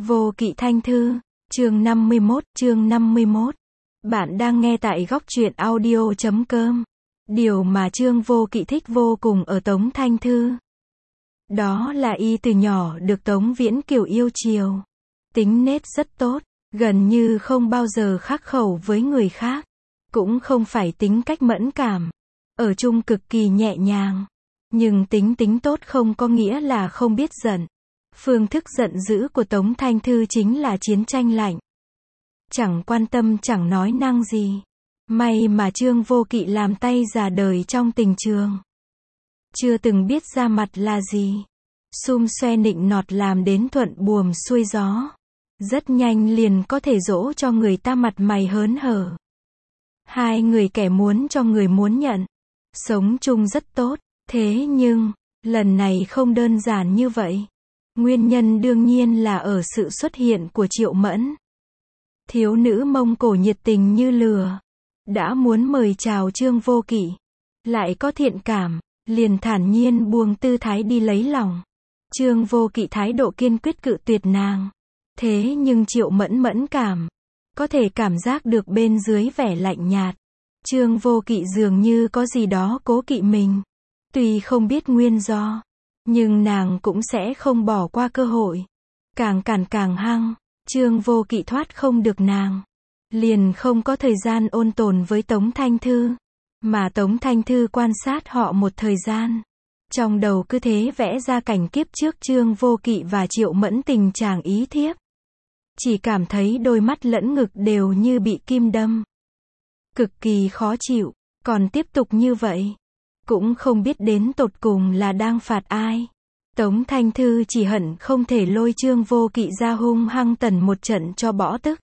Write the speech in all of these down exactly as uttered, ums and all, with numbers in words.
Vô Kỵ Thanh Thư, chương năm mươi mốt, chương năm mươi mốt. Bạn đang nghe tại góc truyện audio chấm com. Điều mà Trương Vô Kỵ thích vô cùng ở Tống Thanh Thư, đó là y từ nhỏ được Tống Viễn Kiều yêu chiều. Tính nết rất tốt, gần như không bao giờ khắc khẩu với người khác. Cũng không phải tính cách mẫn cảm. Ở chung cực kỳ nhẹ nhàng. Nhưng tính tính tốt không có nghĩa là không biết giận. Phương thức giận dữ của Tống Thanh Thư chính là chiến tranh lạnh. Chẳng quan tâm chẳng nói năng gì. May mà Trương Vô Kỵ làm tay già đời trong tình trường. Chưa từng biết ra mặt là gì. Xum xoe nịnh nọt làm đến thuận buồm xuôi gió. Rất nhanh liền có thể dỗ cho người ta mặt mày hớn hở. Hai người kẻ muốn cho người muốn nhận. Sống chung rất tốt. Thế nhưng, lần này không đơn giản như vậy. Nguyên nhân đương nhiên là ở sự xuất hiện của Triệu Mẫn. Thiếu nữ Mông Cổ nhiệt tình như lửa. Đã muốn mời chào Trương Vô Kỵ. Lại có thiện cảm, liền thản nhiên buông tư thái đi lấy lòng. Trương Vô Kỵ thái độ kiên quyết cự tuyệt nàng. Thế nhưng Triệu Mẫn mẫn cảm. Có thể cảm giác được bên dưới vẻ lạnh nhạt. Trương Vô Kỵ dường như có gì đó cố kỵ mình. Tuy không biết nguyên do. Nhưng nàng cũng sẽ không bỏ qua cơ hội. Càng cản càng hăng. Trương Vô Kỵ thoát không được nàng. Liền không có thời gian ôn tồn với Tống Thanh Thư. Mà Tống Thanh Thư quan sát họ một thời gian. Trong đầu cứ thế vẽ ra cảnh kiếp trước Trương Vô Kỵ và Triệu Mẫn tình chàng ý thiếp. Chỉ cảm thấy đôi mắt lẫn ngực đều như bị kim đâm. Cực kỳ khó chịu. Còn tiếp tục như vậy. Cũng không biết đến tột cùng là đang phạt ai. Tống Thanh Thư chỉ hận không thể lôi Trương Vô Kỵ ra hung hăng tẩn một trận cho bỏ tức.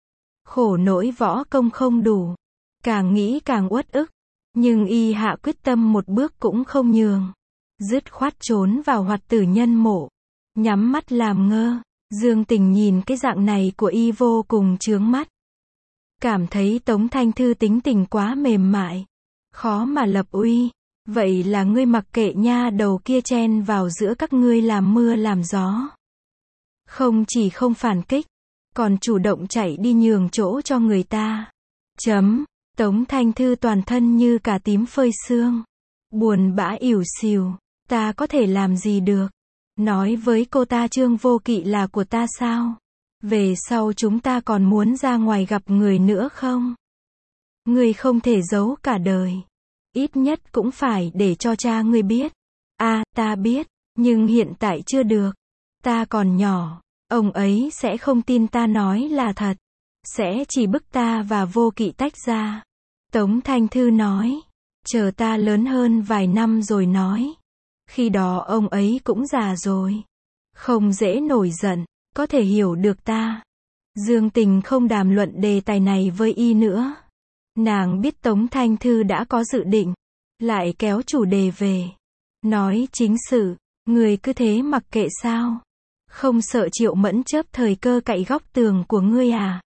Khổ nỗi võ công không đủ. Càng nghĩ càng uất ức. Nhưng y hạ quyết tâm một bước cũng không nhường. Dứt khoát trốn vào Hoạt Tử Nhân mộ. Nhắm mắt làm ngơ. Dương Tình nhìn cái dạng này của y vô cùng chướng mắt. Cảm thấy Tống Thanh Thư tính tình quá mềm mại. Khó mà lập uy. Vậy là ngươi mặc kệ nha đầu kia chen vào giữa các ngươi làm mưa làm gió. Không chỉ không phản kích. Còn chủ động chạy đi nhường chỗ cho người ta. Chấm. Tống Thanh Thư toàn thân như cả tím phơi sương. Buồn bã ỉu xìu. Ta có thể làm gì được. Nói với cô ta Trương Vô Kỵ là của ta sao? Về sau chúng ta còn muốn ra ngoài gặp người nữa không? Ngươi không thể giấu cả đời. Ít nhất cũng phải để cho cha ngươi biết. À, ta biết, nhưng hiện tại chưa được. Ta còn nhỏ, ông ấy sẽ không tin ta nói là thật. Sẽ chỉ bức ta và Vô Kỵ tách ra. Tống Thanh Thư nói, chờ ta lớn hơn vài năm rồi nói. Khi đó ông ấy cũng già rồi. Không dễ nổi giận, có thể hiểu được ta. Dương Tình không đàm luận đề tài này với y nữa. Nàng biết Tống Thanh Thư đã có dự định. Lại kéo chủ đề về. Nói chính sự. Người cứ thế mặc kệ sao? Không sợ Triệu Mẫn chớp thời cơ cậy góc tường của ngươi à?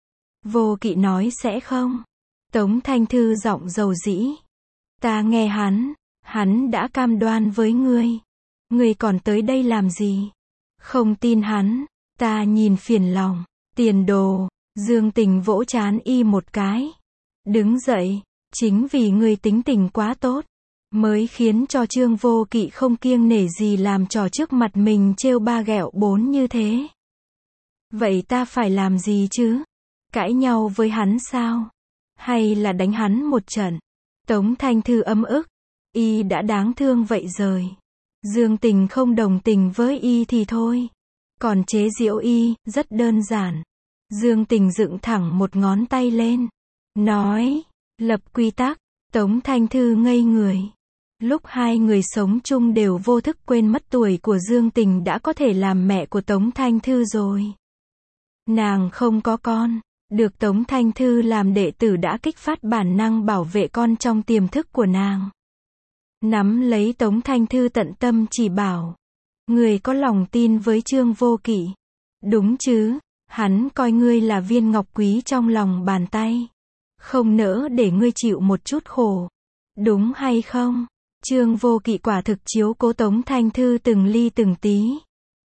Vô Kỵ nói sẽ không. Tống Thanh Thư giọng dầu dĩ. Ta nghe hắn. Hắn đã cam đoan với ngươi. Ngươi còn tới đây làm gì? Không tin hắn. Ta nhìn phiền lòng. Tiền đồ. Dương Tình vỗ trán y một cái. Đứng dậy. Chính vì ngươi tính tình quá tốt. Mới khiến cho Trương Vô Kỵ không kiêng nể gì làm trò trước mặt mình trêu ba ghẹo bốn như thế. Vậy ta phải làm gì chứ? Cãi nhau với hắn sao? Hay là đánh hắn một trận? Tống Thanh Thư ấm ức. Y đã đáng thương vậy rồi. Dương Tình không đồng tình với y thì thôi. Còn chế giễu y, rất đơn giản. Dương Tình dựng thẳng một ngón tay lên. Nói, lập quy tắc. Tống Thanh Thư ngây người. Lúc hai người sống chung đều vô thức quên mất tuổi của Dương Tình đã có thể làm mẹ của Tống Thanh Thư rồi. Nàng không có con. Được Tống Thanh Thư làm đệ tử đã kích phát bản năng bảo vệ con trong tiềm thức của nàng. Nắm lấy Tống Thanh Thư tận tâm chỉ bảo. Người có lòng tin với Trương Vô Kỵ. Đúng chứ, hắn coi ngươi là viên ngọc quý trong lòng bàn tay. Không nỡ để ngươi chịu một chút khổ. Đúng hay không? Trương Vô Kỵ quả thực chiếu cố Tống Thanh Thư từng ly từng tí.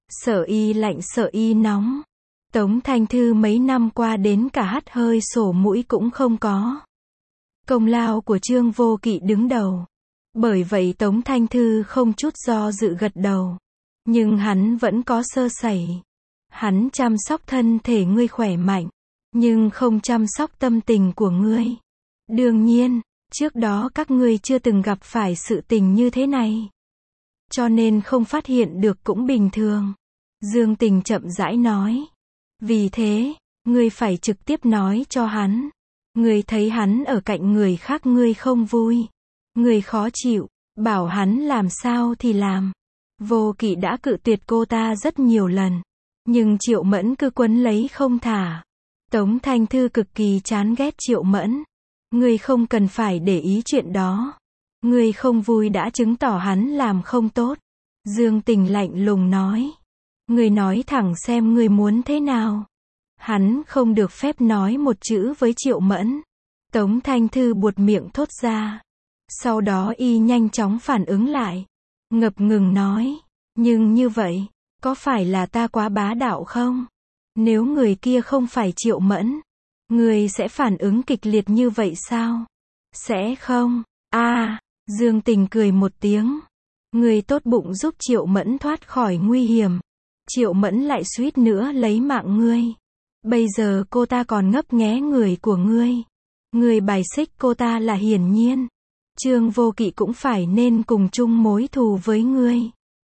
Sợ y lạnh sợ y nóng. Tống Thanh Thư mấy năm qua đến cả hắt hơi sổ mũi cũng không có. Công lao của Trương Vô Kỵ đứng đầu. Bởi vậy Tống Thanh Thư không chút do dự gật đầu. Nhưng hắn vẫn có sơ sẩy. Hắn chăm sóc thân thể ngươi khỏe mạnh, nhưng không chăm sóc tâm tình của ngươi. Đương nhiên, trước đó các ngươi chưa từng gặp phải sự tình như thế này. Cho nên không phát hiện được cũng bình thường. Dương Tình chậm rãi nói. Vì thế, ngươi phải trực tiếp nói cho hắn. Ngươi thấy hắn ở cạnh người khác ngươi không vui. Ngươi khó chịu, bảo hắn làm sao thì làm. Vô Kỵ đã cự tuyệt cô ta rất nhiều lần. Nhưng Triệu Mẫn cứ quấn lấy không thả. Tống Thanh Thư cực kỳ chán ghét Triệu Mẫn. Ngươi không cần phải để ý chuyện đó. Ngươi không vui đã chứng tỏ hắn làm không tốt. Dương Tình lạnh lùng nói. Ngươi nói thẳng xem ngươi muốn thế nào. Hắn không được phép nói một chữ với Triệu Mẫn. Tống Thanh Thư buột miệng thốt ra. Sau đó y nhanh chóng phản ứng lại. Ngập ngừng nói. Nhưng như vậy, có phải là ta quá bá đạo không? Nếu người kia không phải Triệu Mẫn, ngươi sẽ phản ứng kịch liệt như vậy sao? Sẽ không. A, à, Dương Tình cười một tiếng. Ngươi tốt bụng giúp Triệu Mẫn thoát khỏi nguy hiểm. Triệu Mẫn lại suýt nữa lấy mạng ngươi. Bây giờ cô ta còn ngấp nghé người của ngươi. Ngươi bài xích cô ta là hiển nhiên. Trương Vô Kỵ cũng phải nên cùng chung mối thù với ngươi.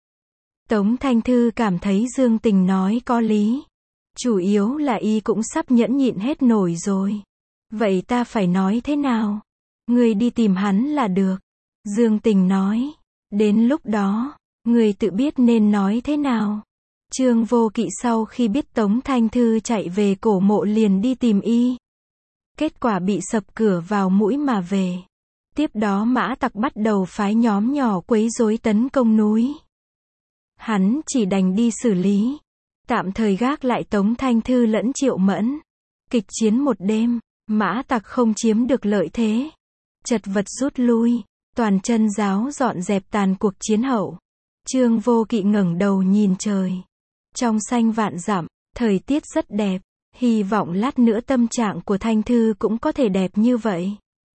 Tống Thanh Thư cảm thấy Dương Tình nói có lý. Chủ yếu là y cũng sắp nhẫn nhịn hết nổi rồi. Vậy ta phải nói thế nào? Ngươi đi tìm hắn là được. Dương Tình nói. Đến lúc đó, ngươi tự biết nên nói thế nào. Trương Vô Kỵ sau khi biết Tống Thanh Thư chạy về cổ mộ liền đi tìm y. Kết quả bị sập cửa vào mũi mà về. Tiếp đó Mã Tặc bắt đầu phái nhóm nhỏ quấy rối tấn công núi. Hắn chỉ đành đi xử lý. Tạm thời gác lại Tống Thanh Thư lẫn Triệu Mẫn. Kịch chiến một đêm, Mã Tặc không chiếm được lợi thế. Chật vật rút lui, toàn chân giáo dọn dẹp tàn cuộc chiến hậu. Trương Vô Kỵ ngẩng đầu nhìn trời. Trong xanh vạn dặm, thời tiết rất đẹp. Hy vọng lát nữa tâm trạng của Thanh Thư cũng có thể đẹp như vậy.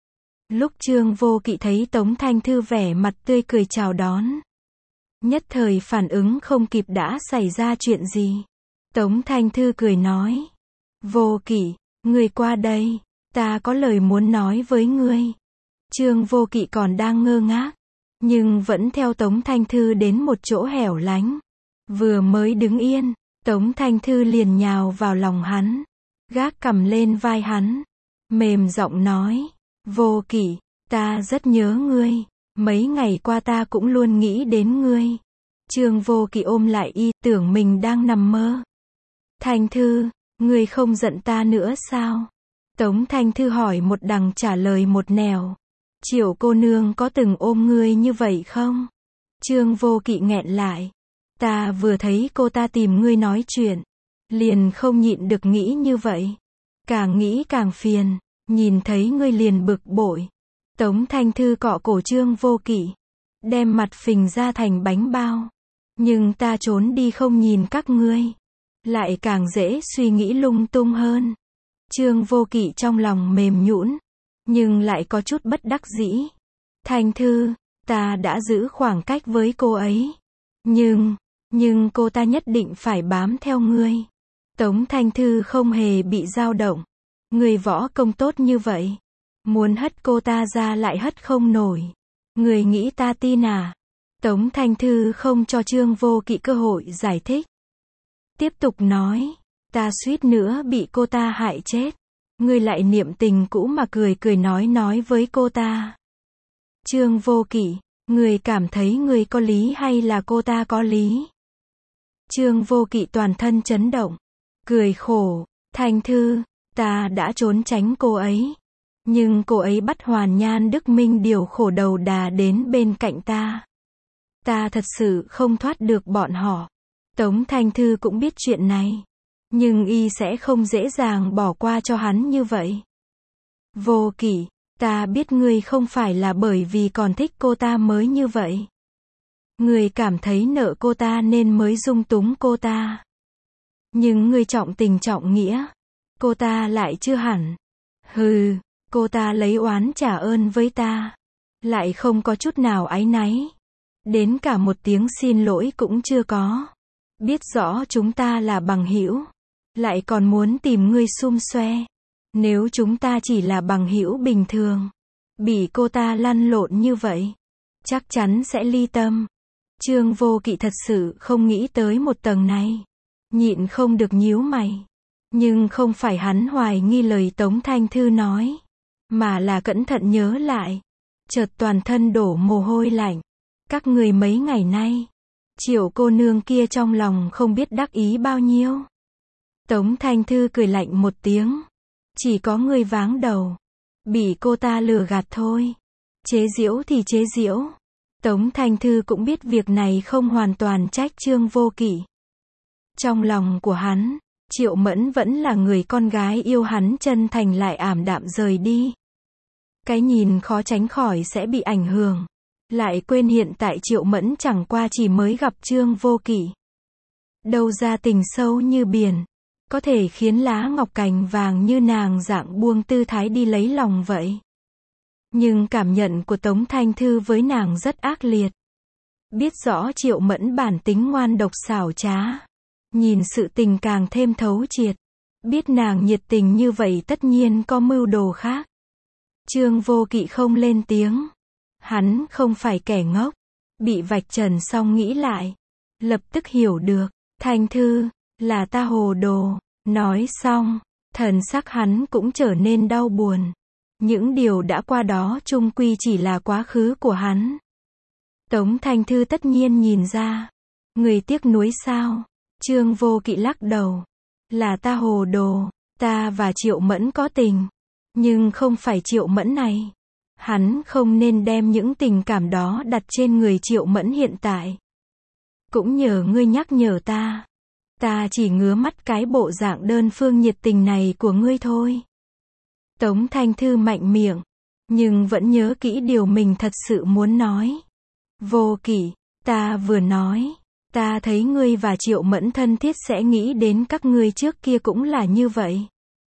Lúc Trương Vô Kỵ thấy Tống Thanh Thư vẻ mặt tươi cười chào đón. Nhất thời phản ứng không kịp đã xảy ra chuyện gì. Tống Thanh Thư cười nói. Vô Kỵ, ngươi qua đây, ta có lời muốn nói với ngươi. Trương Vô Kỵ còn đang ngơ ngác, nhưng vẫn theo Tống Thanh Thư đến một chỗ hẻo lánh. Vừa mới đứng yên, Tống Thanh Thư liền nhào vào lòng hắn, gác cằm lên vai hắn, mềm giọng nói. Vô Kỵ, ta rất nhớ ngươi. Mấy ngày qua ta cũng luôn nghĩ đến ngươi. Trương Vô Kỵ ôm lại y, tưởng mình đang nằm mơ. Thanh Thư, ngươi không giận ta nữa sao? Tống Thanh Thư hỏi một đằng trả lời một nẻo. Triệu cô nương có từng ôm ngươi như vậy không? Trương Vô Kỵ nghẹn lại. Ta vừa thấy cô ta tìm ngươi nói chuyện, liền không nhịn được nghĩ như vậy. Càng nghĩ càng phiền, nhìn thấy ngươi liền bực bội. Tống Thanh Thư cọ cổ Trương Vô Kỵ, đem mặt phình ra thành bánh bao. Nhưng ta trốn đi không nhìn các ngươi, lại càng dễ suy nghĩ lung tung hơn. Trương Vô Kỵ trong lòng mềm nhũn, nhưng lại có chút bất đắc dĩ. Thanh Thư, ta đã giữ khoảng cách với cô ấy. Nhưng, nhưng cô ta nhất định phải bám theo ngươi. Tống Thanh Thư không hề bị dao động. Ngươi võ công tốt như vậy, muốn hất cô ta ra lại hất không nổi. Ngươi nghĩ ta tin à? Tống Thanh Thư không cho Trương Vô Kỵ cơ hội giải thích. Tiếp tục nói, ta suýt nữa bị cô ta hại chết. Ngươi lại niệm tình cũ mà cười cười nói nói với cô ta. Trương Vô Kỵ, ngươi cảm thấy ngươi có lý hay là cô ta có lý? Trương Vô Kỵ toàn thân chấn động, cười khổ. Thanh Thư, ta đã trốn tránh cô ấy. Nhưng cô ấy bắt Hoàn Nhan Đức Minh điều khổ đầu đà đến bên cạnh ta. Ta thật sự không thoát được bọn họ. Tống Thanh Thư cũng biết chuyện này. Nhưng y sẽ không dễ dàng bỏ qua cho hắn như vậy. Vô Kỵ, ta biết ngươi không phải là bởi vì còn thích cô ta mới như vậy. Ngươi cảm thấy nợ cô ta nên mới dung túng cô ta. Nhưng ngươi trọng tình trọng nghĩa. Cô ta lại chưa hẳn. Hừ, cô ta lấy oán trả ơn với ta. Lại không có chút nào áy náy. Đến cả một tiếng xin lỗi cũng chưa có. Biết rõ chúng ta là bằng hữu. Lại còn muốn tìm ngươi xum xoe. Nếu chúng ta chỉ là bằng hữu bình thường. Bị cô ta lăn lộn như vậy. Chắc chắn sẽ ly tâm. Trương Vô Kỵ thật sự không nghĩ tới một tầng này. Nhịn không được nhíu mày. Nhưng không phải hắn hoài nghi lời Tống Thanh Thư nói. Mà là cẩn thận nhớ lại. Chợt toàn thân đổ mồ hôi lạnh. Các người mấy ngày nay. Triệu cô nương kia trong lòng không biết đắc ý bao nhiêu. Tống Thanh Thư cười lạnh một tiếng. Chỉ có người váng đầu. Bị cô ta lừa gạt thôi. Chế giễu thì chế giễu. Tống Thanh Thư cũng biết việc này không hoàn toàn trách Trương Vô Kỵ. Trong lòng của hắn, Triệu Mẫn vẫn là người con gái yêu hắn chân thành lại ảm đạm rời đi. Cái nhìn khó tránh khỏi sẽ bị ảnh hưởng. Lại quên hiện tại Triệu Mẫn chẳng qua chỉ mới gặp Trương Vô Kỵ. Đâu ra tình sâu như biển. Có thể khiến lá ngọc cành vàng như nàng dạng buông tư thái đi lấy lòng vậy. Nhưng cảm nhận của Tống Thanh Thư với nàng rất ác liệt. Biết rõ Triệu Mẫn bản tính ngoan độc xảo trá. Nhìn sự tình càng thêm thấu triệt. Biết nàng nhiệt tình như vậy tất nhiên có mưu đồ khác. Trương Vô Kỵ không lên tiếng. Hắn không phải kẻ ngốc. Bị vạch trần xong nghĩ lại. Lập tức hiểu được. Thanh Thư, là ta hồ đồ. Nói xong, thần sắc hắn cũng trở nên đau buồn. Những điều đã qua đó chung quy chỉ là quá khứ của hắn. Tống Thanh Thư tất nhiên nhìn ra. Người tiếc nuối sao? Trương Vô Kỵ lắc đầu. Là ta hồ đồ. Ta và Triệu Mẫn có tình. Nhưng không phải Triệu Mẫn này. Hắn không nên đem những tình cảm đó đặt trên người Triệu Mẫn hiện tại. Cũng nhờ ngươi nhắc nhở ta. Ta chỉ ngứa mắt cái bộ dạng đơn phương nhiệt tình này của ngươi thôi. Tống Thanh Thư mạnh miệng. Nhưng vẫn nhớ kỹ điều mình thật sự muốn nói. Vô Kỵ, ta vừa nói. Ta thấy ngươi và Triệu Mẫn thân thiết sẽ nghĩ đến các ngươi trước kia cũng là như vậy.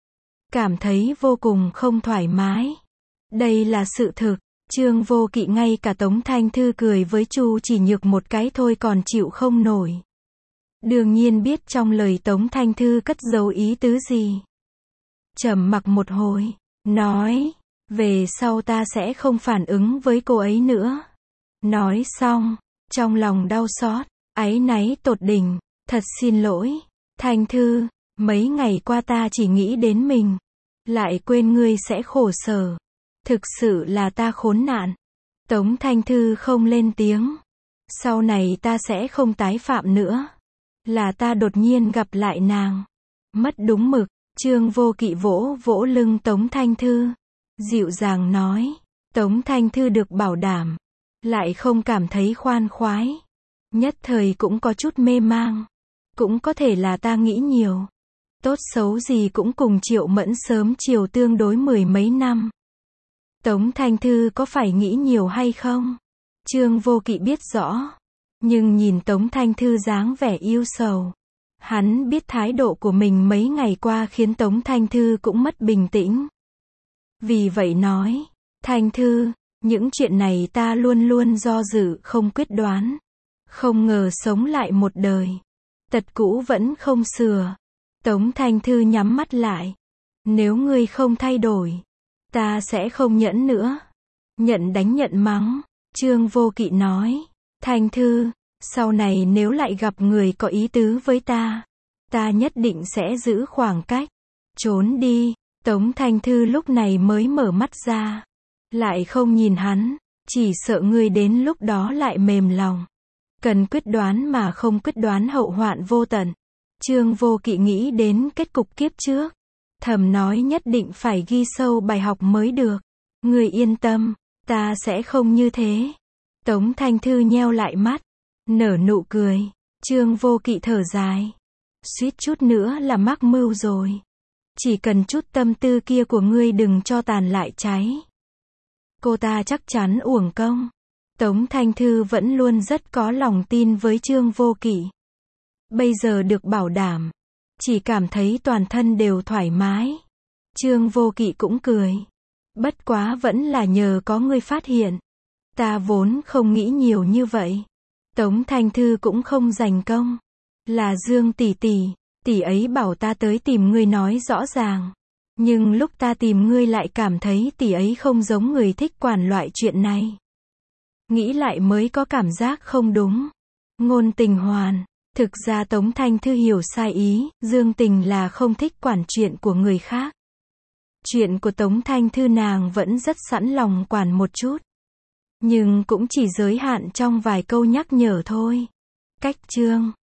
Cảm thấy vô cùng không thoải mái. Đây là sự thực. Trương Vô Kỵ ngay cả Tống Thanh Thư cười với Chu Chỉ Nhược một cái thôi còn chịu không nổi. Đương nhiên biết trong lời Tống Thanh Thư cất giấu ý tứ gì. Trầm mặc một hồi, nói, về sau ta sẽ không phản ứng với cô ấy nữa. Nói xong, trong lòng đau xót, áy náy tột đỉnh, thật xin lỗi, Thanh Thư, mấy ngày qua ta chỉ nghĩ đến mình, lại quên ngươi sẽ khổ sở. Thực sự là ta khốn nạn. Tống Thanh Thư không lên tiếng. Sau này ta sẽ không tái phạm nữa. Là ta đột nhiên gặp lại nàng. Mất đúng mực. Trương Vô Kỵ vỗ vỗ lưng Tống Thanh Thư. Dịu dàng nói. Tống Thanh Thư được bảo đảm. Lại không cảm thấy khoan khoái. Nhất thời cũng có chút mê mang. Cũng có thể là ta nghĩ nhiều. Tốt xấu gì cũng cùng Triệu Mẫn sớm chiều tương đối mười mấy năm. Tống Thanh Thư có phải nghĩ nhiều hay không? Trương Vô Kỵ biết rõ. Nhưng nhìn Tống Thanh Thư dáng vẻ yêu sầu. Hắn biết thái độ của mình mấy ngày qua khiến Tống Thanh Thư cũng mất bình tĩnh. Vì vậy nói, Thanh Thư, những chuyện này ta luôn luôn do dự không quyết đoán. Không ngờ sống lại một đời. Tật cũ vẫn không sửa. Tống Thanh Thư nhắm mắt lại. Nếu ngươi không thay đổi, ta sẽ không nhẫn nữa. Nhận đánh nhận mắng. Trương Vô Kỵ nói, Thanh Thư, sau này nếu lại gặp người có ý tứ với ta, ta nhất định sẽ giữ khoảng cách. Trốn đi. Tống Thanh Thư lúc này mới mở mắt ra. Lại không nhìn hắn. Chỉ sợ ngươi đến lúc đó lại mềm lòng. Cần quyết đoán mà không quyết đoán hậu hoạn vô tận. Trương Vô Kỵ nghĩ đến kết cục kiếp trước. Thầm nói nhất định phải ghi sâu bài học mới được. Ngươi yên tâm, ta sẽ không như thế. Tống Thanh Thư nheo lại mắt. Nở nụ cười. Trương Vô Kỵ thở dài. Suýt chút nữa là mắc mưu rồi. Chỉ cần chút tâm tư kia của ngươi đừng cho tàn lại cháy. Cô ta chắc chắn uổng công. Tống Thanh Thư vẫn luôn rất có lòng tin với Trương Vô Kỵ. Bây giờ được bảo đảm, chỉ cảm thấy toàn thân đều thoải mái. Trương Vô Kỵ cũng cười. Bất quá vẫn là nhờ có ngươi phát hiện. Ta vốn không nghĩ nhiều như vậy. Tống Thanh Thư cũng không giành công. Là Dương tỷ tỷ, tỷ ấy bảo ta tới tìm ngươi nói rõ ràng. Nhưng lúc ta tìm ngươi lại cảm thấy tỷ ấy không giống người thích quản loại chuyện này. Nghĩ lại mới có cảm giác không đúng. Ngôn Tình Hoàn. Thực ra Tống Thanh Thư hiểu sai ý, Dương Tình là không thích quản chuyện của người khác. Chuyện của Tống Thanh Thư nàng vẫn rất sẵn lòng quản một chút. Nhưng cũng chỉ giới hạn trong vài câu nhắc nhở thôi. Cách chương